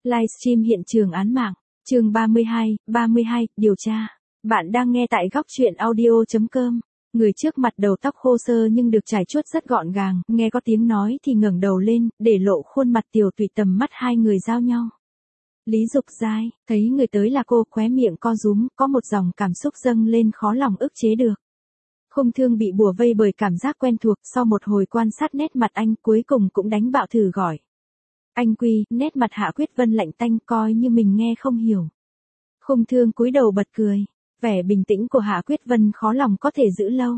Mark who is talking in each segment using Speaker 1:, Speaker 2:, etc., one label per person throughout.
Speaker 1: Livestream hiện trường án mạng, chương 32, điều tra. Bạn đang nghe tại góc truyện audio.com. Người trước mặt đầu tóc khô sơ nhưng được trải chuốt rất gọn gàng, nghe có tiếng nói thì ngẩng đầu lên, để lộ khuôn mặt tiều tụy, tầm mắt hai người giao nhau. Lý Dục Giai, thấy người tới là cô, khóe miệng co rúm, có một dòng cảm xúc dâng lên khó lòng ức chế được. Khung Thương bị bủa vây bởi cảm giác quen thuộc, sau một hồi quan sát nét mặt anh, cuối cùng cũng đánh bạo thử gọi. Anh Quy, nét mặt Hạ Quyết Vân lạnh tanh, coi như mình nghe không hiểu. Khung Thương cúi đầu bật cười, vẻ bình tĩnh của Hạ Quyết Vân khó lòng có thể giữ lâu.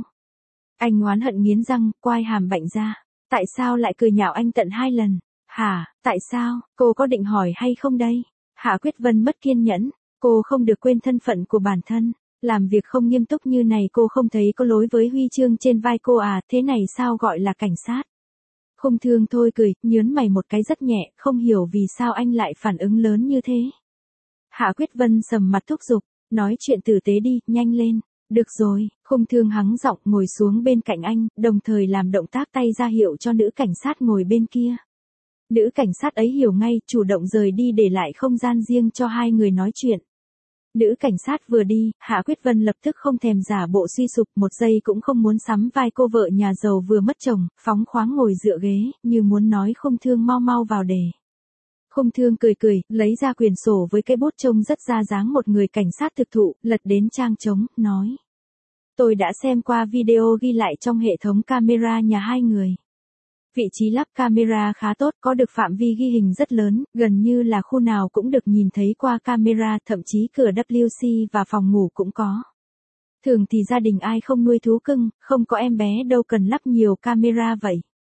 Speaker 1: Anh oán hận nghiến răng, quai hàm bạnh ra, tại sao lại cười nhạo anh tận 2 lần? Hả, tại sao, cô có định hỏi hay không đây? Hạ Quyết Vân mất kiên nhẫn, cô không được quên thân phận của bản thân. Làm việc không nghiêm túc như này cô không thấy có lỗi với huy chương trên vai cô à, thế này sao gọi là cảnh sát? Khung Thương thôi cười, nhớn mày một cái rất nhẹ, không hiểu vì sao anh lại phản ứng lớn như thế. Hạ Quyết Vân sầm mặt thúc giục, nói chuyện tử tế đi, nhanh lên. Được rồi, Khung Thương hắng giọng ngồi xuống bên cạnh anh, đồng thời làm động tác tay ra hiệu cho nữ cảnh sát ngồi bên kia. Nữ cảnh sát ấy hiểu ngay, chủ động rời đi để lại không gian riêng cho hai người nói chuyện. Nữ cảnh sát vừa đi, Hạ Quyết Vân lập tức không thèm giả bộ suy sụp, một giây cũng không muốn sắm vai cô vợ nhà giàu vừa mất chồng, phóng khoáng ngồi dựa ghế, như muốn nói Khung Thương mau mau vào đề. Khung Thương cười cười, lấy ra quyển sổ với cái bút trông rất ra dáng một người cảnh sát thực thụ, lật đến trang trống, nói. Tôi đã xem qua video ghi lại trong hệ thống camera nhà hai người. Vị trí lắp camera khá tốt, có được phạm vi ghi hình rất lớn, gần như là khu nào cũng được nhìn thấy qua camera, thậm chí cửa WC và phòng ngủ cũng có. Thường thì gia đình ai không nuôi thú cưng, không có em bé đâu cần lắp nhiều camera vậy.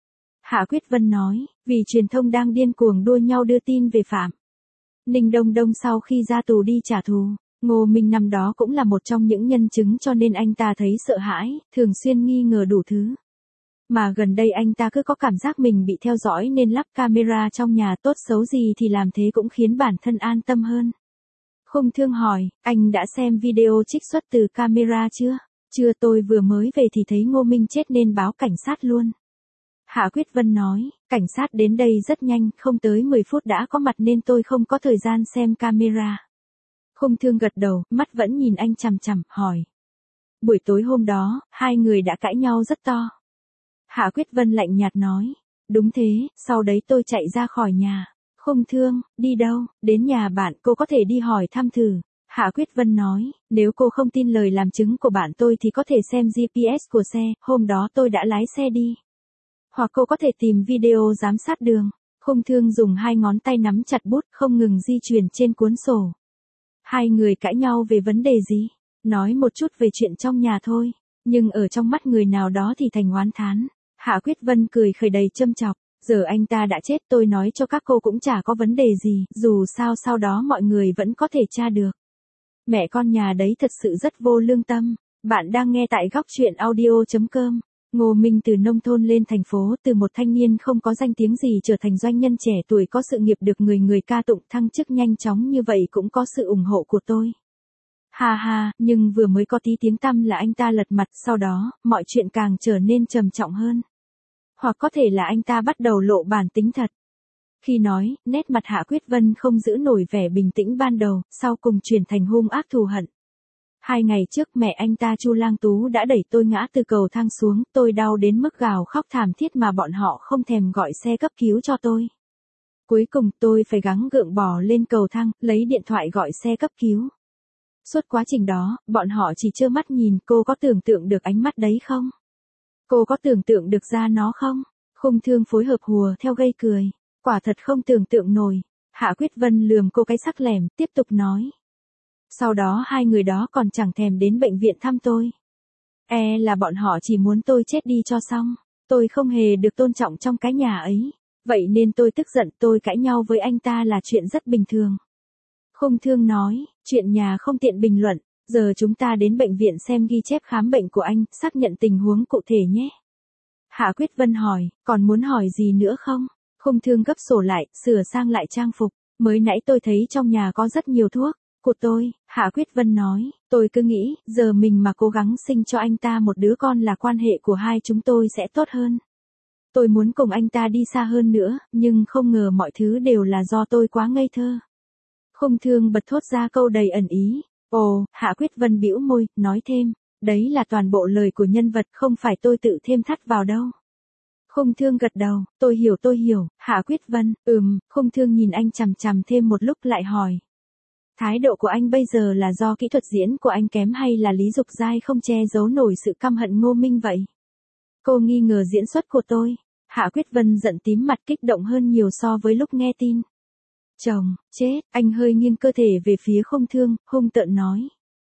Speaker 1: Hạ Quyết Vân nói, vì truyền thông đang điên cuồng đua nhau đưa tin về Phạm Ninh Đông Đông sau khi ra tù đi trả thù. Ngô Minh năm đó cũng là một trong những nhân chứng cho nên anh ta thấy sợ hãi, thường xuyên nghi ngờ đủ thứ. Mà gần đây anh ta cứ có cảm giác mình bị theo dõi nên lắp camera trong nhà, tốt xấu gì thì làm thế cũng khiến bản thân an tâm hơn. Khung Thương hỏi, anh đã xem video trích xuất từ camera chưa? Chưa, tôi vừa mới về thì thấy Ngô Minh chết nên báo cảnh sát luôn. Hạ Quyết Vân nói, cảnh sát đến đây rất nhanh, không tới 10 phút đã có mặt nên tôi không có thời gian xem camera. Khung Thương gật đầu, mắt vẫn nhìn anh chằm chằm, hỏi. Buổi tối hôm đó, hai người đã cãi nhau rất to. Hạ Quyết Vân lạnh nhạt nói, đúng thế, sau đấy tôi chạy ra khỏi nhà. Khung Thương, đi đâu? Đến nhà bạn, cô có thể đi hỏi thăm thử. Hạ Quyết Vân nói, nếu cô không tin lời làm chứng của bạn tôi thì có thể xem GPS của xe, hôm đó tôi đã lái xe đi. Hoặc cô có thể tìm video giám sát đường. Khung Thương dùng 2 ngón tay nắm chặt bút, không ngừng di chuyển trên cuốn sổ. Hai người cãi nhau về vấn đề gì? Nói một chút về chuyện trong nhà thôi. Nhưng ở trong mắt người nào đó thì thành oán thán. Hạ Quyết Vân cười khởi đầy châm chọc, giờ anh ta đã chết, tôi nói cho các cô cũng chả có vấn đề gì, dù sao sau đó mọi người vẫn có thể tra được. Mẹ con nhà đấy thật sự rất vô lương tâm. Bạn đang nghe tại góc truyện audio.com. Ngô Minh từ nông thôn lên thành phố, từ một thanh niên không có danh tiếng gì trở thành doanh nhân trẻ tuổi có sự nghiệp được người người ca tụng, thăng chức nhanh chóng như vậy cũng có sự ủng hộ của tôi. Ha ha, nhưng vừa mới có tí tiếng tăm là anh ta lật mặt, sau đó, mọi chuyện càng trở nên trầm trọng hơn. Hoặc có thể là anh ta bắt đầu lộ bản tính thật. Khi nói, nét mặt Hạ Quyết Vân không giữ nổi vẻ bình tĩnh ban đầu, sau cùng chuyển thành hung ác thù hận. 2 ngày trước mẹ anh ta Chu Lang Tú đã đẩy tôi ngã từ cầu thang xuống, tôi đau đến mức gào khóc thảm thiết mà bọn họ không thèm gọi xe cấp cứu cho tôi. Cuối cùng tôi phải gắng gượng bò lên cầu thang, lấy điện thoại gọi xe cấp cứu. Suốt quá trình đó, bọn họ chỉ trơ mắt nhìn, cô có tưởng tượng được ánh mắt đấy không? Cô có tưởng tượng được ra nó không? Khung Thương phối hợp hùa theo gây cười. Quả thật không tưởng tượng nổi. Hạ Quyết Vân lườm cô cái sắc lẻm, tiếp tục nói. Sau đó hai người đó còn chẳng thèm đến bệnh viện thăm tôi. Là bọn họ chỉ muốn tôi chết đi cho xong. Tôi không hề được tôn trọng trong cái nhà ấy. Vậy nên tôi tức giận, tôi cãi nhau với anh ta là chuyện rất bình thường. Khung Thương nói, chuyện nhà không tiện bình luận, giờ chúng ta đến bệnh viện xem ghi chép khám bệnh của anh, xác nhận tình huống cụ thể nhé. Hạ Quyết Vân hỏi, còn muốn hỏi gì nữa không? Khung Thương gấp sổ lại, sửa sang lại trang phục, mới nãy tôi thấy trong nhà có rất nhiều thuốc. Của tôi, Hạ Quyết Vân nói, tôi cứ nghĩ, giờ mình mà cố gắng sinh cho anh ta một đứa con là quan hệ của hai chúng tôi sẽ tốt hơn. Tôi muốn cùng anh ta đi xa hơn nữa, nhưng không ngờ mọi thứ đều là do tôi quá ngây thơ. Khung Thương bật thốt ra câu đầy ẩn ý. Ồ, Hạ Quyết Vân bĩu môi, nói thêm, đấy là toàn bộ lời của nhân vật, không phải tôi tự thêm thắt vào đâu. Khung Thương gật đầu, tôi hiểu, Hạ Quyết Vân, Khung Thương nhìn anh chằm chằm thêm một lúc lại hỏi. Thái độ của anh bây giờ là do kỹ thuật diễn của anh kém hay là Lý Dục Giai không che giấu nổi sự căm hận Ngô Minh vậy? Cô nghi ngờ diễn xuất của tôi. Hạ Quyết Vân giận tím mặt, kích động hơn nhiều so với lúc nghe tin. Chồng, chết, anh hơi nghiêng cơ thể về phía Khung Thương, hung tợn nói.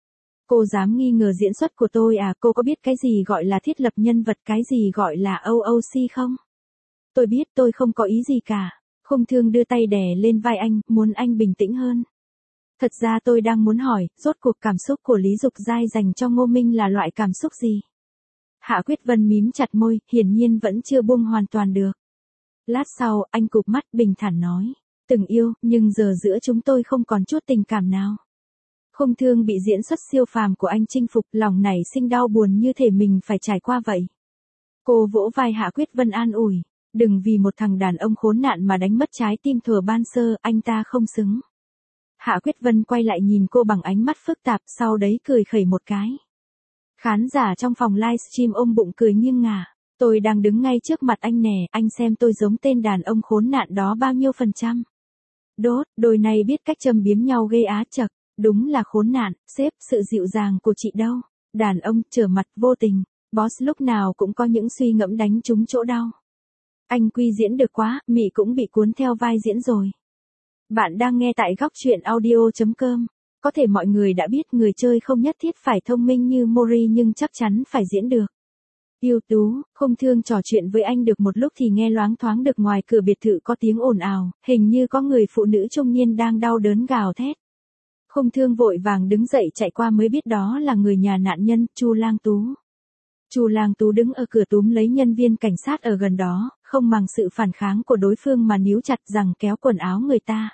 Speaker 1: Cô dám nghi ngờ diễn xuất của tôi à? Cô có biết cái gì gọi là thiết lập nhân vật, cái gì gọi là OOC không? Tôi biết, tôi không có ý gì cả. Khung Thương đưa tay đè lên vai anh, muốn anh bình tĩnh hơn. Thật ra tôi đang muốn hỏi, rốt cuộc cảm xúc của Lý Dục Giai dành cho Ngô Minh là loại cảm xúc gì? Hạ Quyết Vân mím chặt môi, hiển nhiên vẫn chưa buông hoàn toàn được. Lát sau, anh cụp mắt bình thản nói. Từng yêu, nhưng giờ giữa chúng tôi không còn chút tình cảm nào. Khung Thương bị diễn xuất siêu phàm của anh chinh phục, lòng nảy sinh đau buồn như thể mình phải trải qua vậy. Cô vỗ vai Hạ Quyết Vân an ủi. Đừng vì một thằng đàn ông khốn nạn mà đánh mất trái tim thuở ban sơ, anh ta không xứng. Hạ Quyết Vân quay lại nhìn cô bằng ánh mắt phức tạp, sau đấy cười khẩy một cái. Khán giả trong phòng livestream ôm bụng cười nghiêng ngả. Tôi đang đứng ngay trước mặt anh nè, anh xem tôi giống tên đàn ông khốn nạn đó bao nhiêu %. Đốt, đôi này biết cách châm biếm nhau ghê á chậc. Đúng là khốn nạn, sếp, sự dịu dàng của chị đâu. Đàn ông, trở mặt, vô tình. Boss lúc nào cũng có những suy ngẫm đánh trúng chỗ đau. Anh Quy diễn được quá, Mị cũng bị cuốn theo vai diễn rồi. Bạn đang nghe tại góc truyện audio.com. Có thể mọi người đã biết người chơi không nhất thiết phải thông minh như Mori nhưng chắc chắn phải diễn được. Ưu tú, Khung Thương trò chuyện với anh được một lúc thì nghe loáng thoáng được ngoài cửa biệt thự có tiếng ồn ào, hình như có người phụ nữ trung niên đang đau đớn gào thét. Khung Thương vội vàng đứng dậy chạy qua mới biết đó là người nhà nạn nhân, Chu Lang Tú. Chu Lang Tú đứng ở cửa túm lấy nhân viên cảnh sát ở gần đó, không màng sự phản kháng của đối phương mà níu chặt rằng kéo quần áo người ta.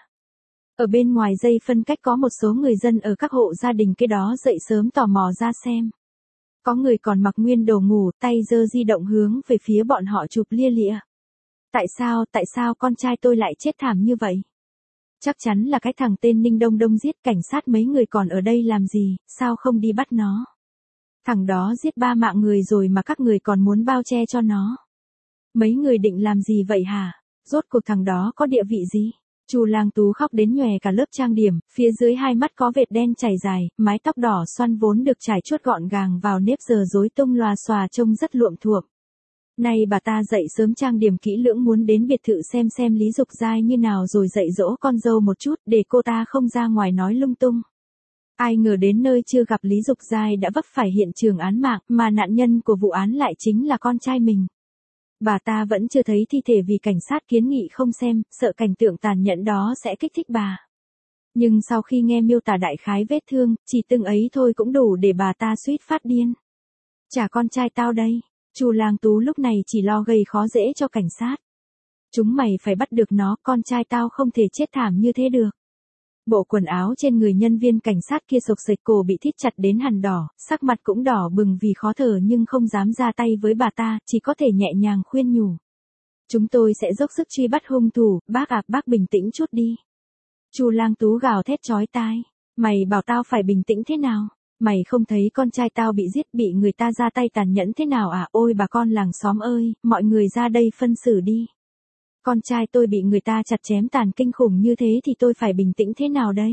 Speaker 1: Ở bên ngoài dây phân cách có một số người dân ở các hộ gia đình kế đó dậy sớm tò mò ra xem. Có người còn mặc nguyên đồ ngủ, tay giơ di động hướng về phía bọn họ chụp lia lịa. Tại sao con trai tôi lại chết thảm như vậy? Chắc chắn là cái thằng tên Ninh Đông Đông giết, cảnh sát mấy người còn ở đây làm gì, sao không đi bắt nó? Thằng đó giết 3 mạng người rồi mà các người còn muốn bao che cho nó. Mấy người định làm gì vậy hả? Rốt cuộc thằng đó có địa vị gì? Chu Lang Tú khóc đến nhòe cả lớp trang điểm, phía dưới hai mắt có vệt đen chảy dài, mái tóc đỏ xoăn vốn được trải chuốt gọn gàng vào nếp giờ rối tung lòa xòa trông rất luộm thuộm. Nay bà ta dậy sớm trang điểm kỹ lưỡng muốn đến biệt thự xem Lý Dục Giai như nào rồi dạy dỗ con dâu một chút để cô ta không ra ngoài nói lung tung. Ai ngờ đến nơi chưa gặp Lý Dục Giai đã vấp phải hiện trường án mạng mà nạn nhân của vụ án lại chính là con trai mình. Bà ta vẫn chưa thấy thi thể vì cảnh sát kiến nghị không xem, sợ cảnh tượng tàn nhẫn đó sẽ kích thích bà. Nhưng sau khi nghe miêu tả đại khái vết thương, chỉ từng ấy thôi cũng đủ để bà ta suýt phát điên. Chả con trai tao đây. Chu Lang Tú lúc này chỉ lo gây khó dễ cho cảnh sát. Chúng mày phải bắt được nó, con trai tao không thể chết thảm như thế được. Bộ quần áo trên người nhân viên cảnh sát kia xộc xệch, cổ bị thít chặt đến hằn đỏ, sắc mặt cũng đỏ bừng vì khó thở nhưng không dám ra tay với bà ta, chỉ có thể nhẹ nhàng khuyên nhủ. Chúng tôi sẽ dốc sức truy bắt hung thủ, bác bình tĩnh chút đi. Chu Lang Tú gào thét chói tai. Mày bảo tao phải bình tĩnh thế nào? Mày không thấy con trai tao bị giết, bị người ta ra tay tàn nhẫn thế nào à? Ôi bà con làng xóm ơi, mọi người ra đây phân xử đi. Con trai tôi bị người ta chặt chém tàn kinh khủng như thế thì tôi phải bình tĩnh thế nào đây?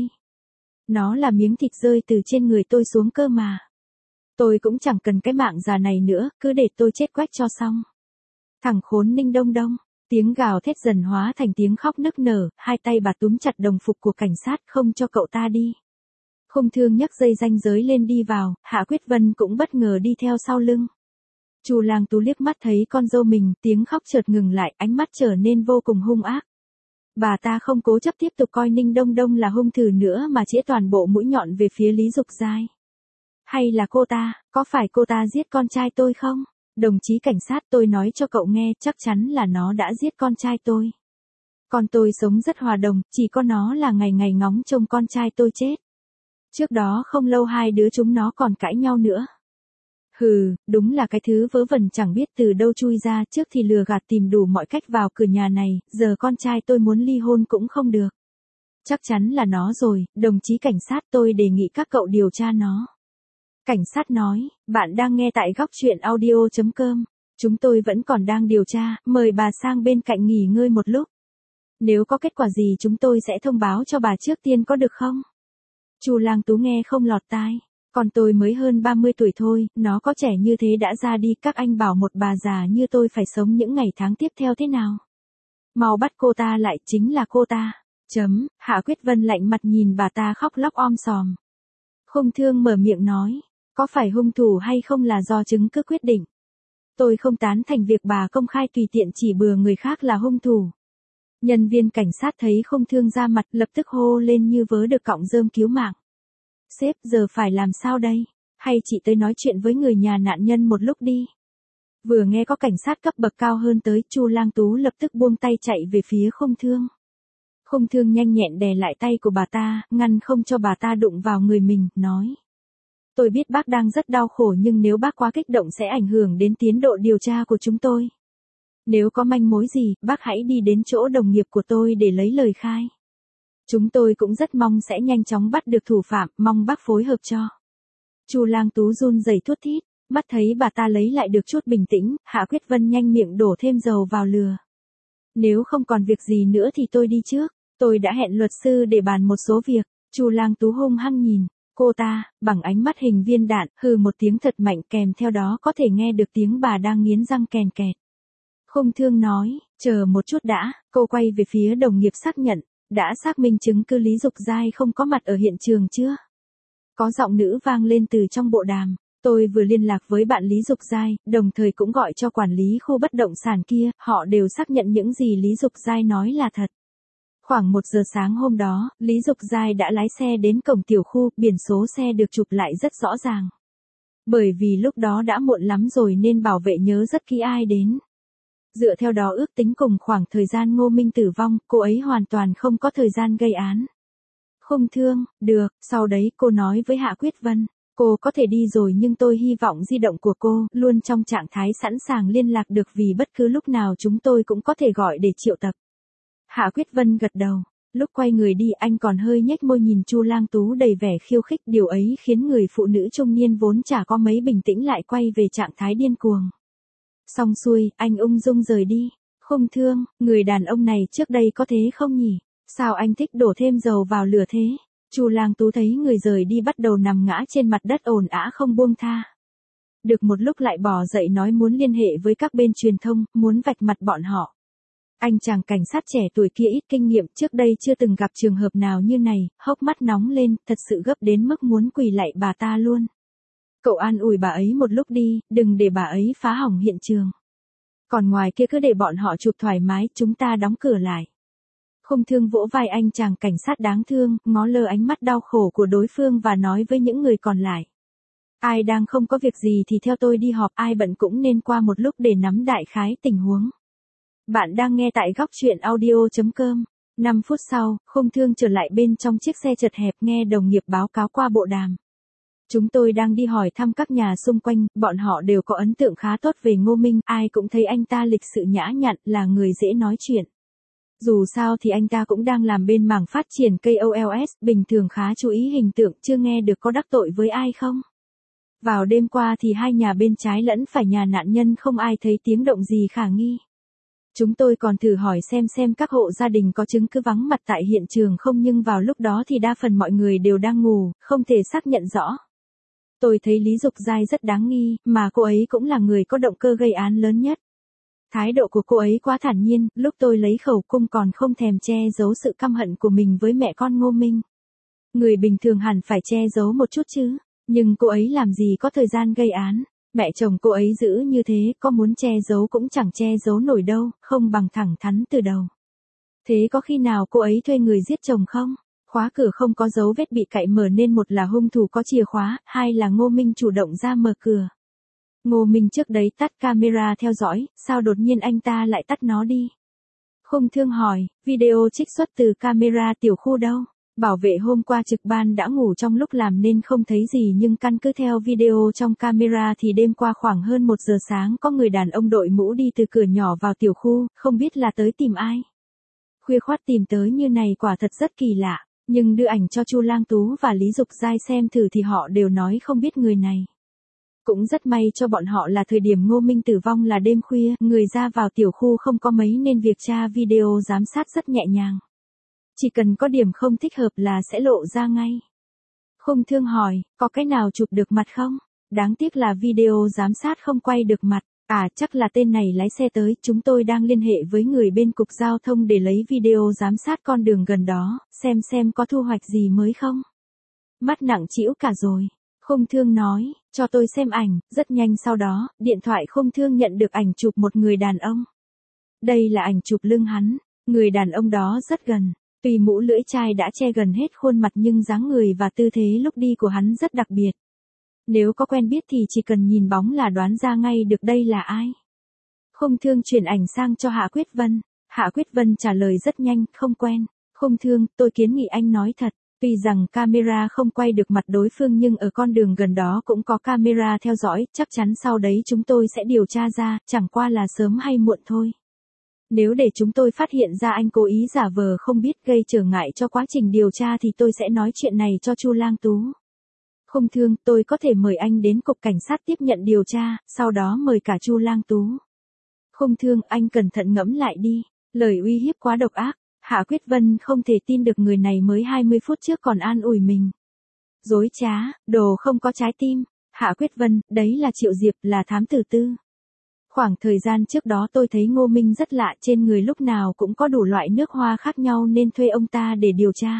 Speaker 1: Nó là miếng thịt rơi từ trên người tôi xuống cơ mà. Tôi cũng chẳng cần cái mạng già này nữa, cứ để tôi chết quách cho xong. Thằng khốn Ninh Đông Đông. Tiếng gào thét dần hóa thành tiếng khóc nức nở, hai tay bà túm chặt đồng phục của cảnh sát không cho cậu ta đi. Khung Thương nhấc dây ranh giới lên đi vào, Hạ Quyết Vân cũng bất ngờ đi theo sau lưng. Chu Lang Tú liếc mắt thấy con dâu mình, tiếng khóc chợt ngừng lại, ánh mắt trở nên vô cùng hung ác. Bà ta không cố chấp tiếp tục coi Ninh Đông Đông là hung thủ nữa mà chĩa toàn bộ mũi nhọn về phía Lý Dục Giai. Hay là cô ta, có phải cô ta giết con trai tôi không? Đồng chí cảnh sát, tôi nói cho cậu nghe, chắc chắn là nó đã giết con trai tôi. Con tôi sống rất hòa đồng, chỉ có nó là ngày ngày ngóng trông con trai tôi chết. Trước đó không lâu hai đứa chúng nó còn cãi nhau nữa. Hừ, đúng là cái thứ vớ vẩn chẳng biết từ đâu chui ra, trước thì lừa gạt tìm đủ mọi cách vào cửa nhà này, giờ con trai tôi muốn ly hôn cũng không được. Chắc chắn là nó rồi, đồng chí cảnh sát, tôi đề nghị các cậu điều tra nó. Cảnh sát nói, bạn đang nghe tại góc chuyện audio.com. Chúng tôi vẫn còn đang điều tra, mời bà sang bên cạnh nghỉ ngơi một lúc. Nếu có kết quả gì chúng tôi sẽ thông báo cho bà trước tiên có được không? Chu Lang Tú nghe không lọt tai. Còn tôi mới hơn 30 tuổi thôi, nó có trẻ như thế đã ra đi, các anh bảo một bà già như tôi phải sống những ngày tháng tiếp theo thế nào? Mau bắt cô ta lại, chính là cô ta. Hạ Quyết Vân lạnh mặt nhìn bà ta khóc lóc om sòm. Khung Thương mở miệng nói, có phải hung thủ hay không là do chứng cứ quyết định. Tôi không tán thành việc bà công khai tùy tiện chỉ bừa người khác là hung thủ. Nhân viên cảnh sát thấy Khung Thương ra mặt lập tức hô lên như vớ được cọng rơm cứu mạng. Sếp, giờ phải làm sao đây? Hay chị tới nói chuyện với người nhà nạn nhân một lúc đi. Vừa nghe có cảnh sát cấp bậc cao hơn tới, Chu Lang Tú lập tức buông tay chạy về phía Khung Thương. Khung Thương nhanh nhẹn đè lại tay của bà ta, ngăn không cho bà ta đụng vào người mình, nói. Tôi biết bác đang rất đau khổ nhưng nếu bác quá kích động sẽ ảnh hưởng đến tiến độ điều tra của chúng tôi. Nếu có manh mối gì, bác hãy đi đến chỗ đồng nghiệp của tôi để lấy lời khai. Chúng tôi cũng rất mong sẽ nhanh chóng bắt được thủ phạm, mong bác phối hợp cho. Chu Lang Tú run rẩy thút thít, mắt thấy bà ta lấy lại được chút bình tĩnh, Hạ Quyết Vân nhanh miệng đổ thêm dầu vào lửa. Nếu không còn việc gì nữa thì tôi đi trước, tôi đã hẹn luật sư để bàn một số việc. Chu Lang Tú hung hăng nhìn cô ta, bằng ánh mắt hình viên đạn, hừ một tiếng thật mạnh, kèm theo đó có thể nghe được tiếng bà đang nghiến răng kèn kẹt. Khung Thương nói, chờ một chút đã, cô quay về phía đồng nghiệp xác nhận, đã xác minh chứng cứ Lý Dục Giai không có mặt ở hiện trường chưa? Có giọng nữ vang lên từ trong bộ đàm, tôi vừa liên lạc với bạn Lý Dục Giai, đồng thời cũng gọi cho quản lý khu bất động sản kia, họ đều xác nhận những gì Lý Dục Giai nói là thật. Khoảng 1 giờ sáng hôm đó, Lý Dục Giai đã lái xe đến cổng tiểu khu, biển số xe được chụp lại rất rõ ràng. Bởi vì lúc đó đã muộn lắm rồi nên bảo vệ nhớ rất kỹ ai đến. Dựa theo đó ước tính cùng khoảng thời gian Ngô Minh tử vong, cô ấy hoàn toàn không có thời gian gây án. Khung Thương, được, sau đấy cô nói với Hạ Quyết Vân, cô có thể đi rồi nhưng tôi hy vọng di động của cô luôn trong trạng thái sẵn sàng liên lạc được vì bất cứ lúc nào chúng tôi cũng có thể gọi để triệu tập. Hạ Quyết Vân gật đầu, lúc quay người đi anh còn hơi nhếch môi nhìn Chu Lang Tú đầy vẻ khiêu khích, điều ấy khiến người phụ nữ trung niên vốn chả có mấy bình tĩnh lại quay về trạng thái điên cuồng. Xong xuôi, anh ung dung rời đi. Khung Thương, người đàn ông này trước đây có thế không nhỉ? Sao anh thích đổ thêm dầu vào lửa thế? Chu Lang Tú thấy người rời đi bắt đầu nằm ngã trên mặt đất ồn ào không buông tha. Được một lúc lại bò dậy nói muốn liên hệ với các bên truyền thông, muốn vạch mặt bọn họ. Anh chàng cảnh sát trẻ tuổi kia ít kinh nghiệm, trước đây chưa từng gặp trường hợp nào như này, hốc mắt nóng lên, thật sự gấp đến mức muốn quỳ lạy bà ta luôn. Cậu an ủi bà ấy một lúc đi, đừng để bà ấy phá hỏng hiện trường. Còn ngoài kia cứ để bọn họ chụp thoải mái, chúng ta đóng cửa lại. Khung Thương vỗ vai anh chàng cảnh sát đáng thương, ngó lơ ánh mắt đau khổ của đối phương và nói với những người còn lại. Ai đang không có việc gì thì theo tôi đi họp, ai bận cũng nên qua một lúc để nắm đại khái tình huống. Bạn đang nghe tại góc chuyện audio.com. 5 phút sau, Khung Thương trở lại bên trong chiếc xe chật hẹp nghe đồng nghiệp báo cáo qua bộ đàm. Chúng tôi đang đi hỏi thăm các nhà xung quanh, bọn họ đều có ấn tượng khá tốt về Ngô Minh, ai cũng thấy anh ta lịch sự nhã nhặn, là người dễ nói chuyện. Dù sao thì anh ta cũng đang làm bên mảng phát triển KOLs, bình thường khá chú ý hình tượng, chưa nghe được có đắc tội với ai không. Vào đêm qua thì hai nhà bên trái lẫn phải nhà nạn nhân không ai thấy tiếng động gì khả nghi. Chúng tôi còn thử hỏi xem các hộ gia đình có chứng cứ vắng mặt tại hiện trường không, nhưng vào lúc đó thì đa phần mọi người đều đang ngủ, không thể xác nhận rõ. Tôi thấy Lý Dục Giai rất đáng nghi, mà cô ấy cũng là người có động cơ gây án lớn nhất. Thái độ của cô ấy quá thản nhiên, lúc tôi lấy khẩu cung còn không thèm che giấu sự căm hận của mình với mẹ con Ngô Minh. Người bình thường hẳn phải che giấu một chút chứ, nhưng cô ấy làm gì có thời gian gây án. Mẹ chồng cô ấy giữ như thế, có muốn che giấu cũng chẳng che giấu nổi đâu, không bằng thẳng thắn từ đầu. Thế có khi nào cô ấy thuê người giết chồng không? Khóa cửa không có dấu vết bị cạy mở nên một là hung thủ có chìa khóa, hai là Ngô Minh chủ động ra mở cửa. Ngô Minh trước đấy tắt camera theo dõi, sao đột nhiên anh ta lại tắt nó đi? Khung Thương hỏi, video trích xuất từ camera tiểu khu đâu? Bảo vệ hôm qua trực ban đã ngủ trong lúc làm nên không thấy gì nhưng căn cứ theo video trong camera thì đêm qua khoảng hơn 1 giờ sáng có người đàn ông đội mũ đi từ cửa nhỏ vào tiểu khu, không biết là tới tìm ai. Khuya khoắt tìm tới như này quả thật rất kỳ lạ, nhưng đưa ảnh cho Chu Lang Tú và Lý Dục Giai xem thử thì họ đều nói không biết người này. Cũng rất may cho bọn họ là thời điểm Ngô Minh tử vong là đêm khuya, người ra vào tiểu khu không có mấy nên việc tra video giám sát rất nhẹ nhàng. Chỉ cần có điểm không thích hợp là sẽ lộ ra ngay. Khung Thương hỏi, có cái nào chụp được mặt không? Đáng tiếc là video giám sát không quay được mặt. À chắc là tên này lái xe tới, chúng tôi đang liên hệ với người bên cục giao thông để lấy video giám sát con đường gần đó, xem có thu hoạch gì mới không. Mắt nặng trĩu cả rồi. Khung Thương nói, cho tôi xem ảnh, rất nhanh sau đó, điện thoại Khung Thương nhận được ảnh chụp một người đàn ông. Đây là ảnh chụp lưng hắn, người đàn ông đó rất gần. Tuy mũ lưỡi chai đã che gần hết khuôn mặt nhưng dáng người và tư thế lúc đi của hắn rất đặc biệt. Nếu có quen biết thì chỉ cần nhìn bóng là đoán ra ngay được đây là ai. Khung Thương chuyển ảnh sang cho Hạ Quyết Vân. Hạ Quyết Vân trả lời rất nhanh, không quen. Khung Thương, tôi kiến nghị anh nói thật. Tuy rằng camera không quay được mặt đối phương nhưng ở con đường gần đó cũng có camera theo dõi, chắc chắn sau đấy chúng tôi sẽ điều tra ra, chẳng qua là sớm hay muộn thôi. Nếu để chúng tôi phát hiện ra anh cố ý giả vờ không biết gây trở ngại cho quá trình điều tra thì tôi sẽ nói chuyện này cho Chu Lang Tú. Khung Thương, tôi có thể mời anh đến cục cảnh sát tiếp nhận điều tra, sau đó mời cả Chu Lang Tú. Khung Thương, anh cẩn thận ngẫm lại đi, lời uy hiếp quá độc ác. Hạ Quyết Vân không thể tin được người này mới 20 phút trước còn an ủi mình. Dối trá, đồ không có trái tim. Hạ Quyết Vân, đấy là Triệu Diệp, là thám tử tư. Khoảng thời gian trước đó tôi thấy Ngô Minh rất lạ, trên người lúc nào cũng có đủ loại nước hoa khác nhau nên thuê ông ta để điều tra.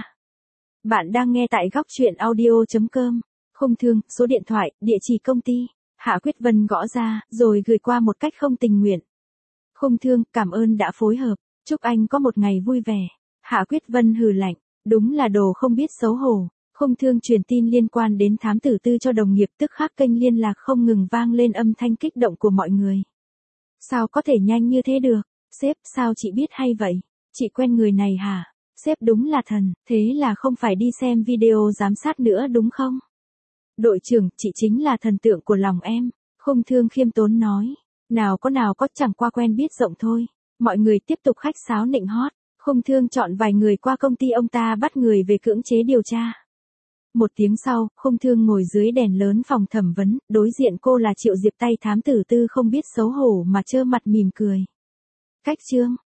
Speaker 1: Bạn đang nghe tại góc truyện audio.com. Khung Thương, số điện thoại, địa chỉ công ty. Hạ Quyết Vân gõ ra, rồi gửi qua một cách không tình nguyện. Khung Thương, cảm ơn đã phối hợp. Chúc anh có một ngày vui vẻ. Hạ Quyết Vân hừ lạnh. Đúng là đồ không biết xấu hổ. Khung Thương truyền tin liên quan đến thám tử tư cho đồng nghiệp, tức khắc kênh liên lạc không ngừng vang lên âm thanh kích động của mọi người. Sao có thể nhanh như thế được? Sếp, sao chị biết hay vậy? Chị quen người này hả? Sếp đúng là thần, thế là không phải đi xem video giám sát nữa đúng không? Đội trưởng, chị chính là thần tượng của lòng em. Khung Thương khiêm tốn nói. Nào có chẳng qua quen biết rộng thôi. Mọi người tiếp tục khách sáo nịnh hót. Khung Thương chọn vài người qua công ty ông ta bắt người về cưỡng chế điều tra. Một tiếng sau, Khung Thương ngồi dưới đèn lớn phòng thẩm vấn, đối diện cô là Triệu Diệp, tay thám tử tư không biết xấu hổ mà trơ mặt mỉm cười. Cách chương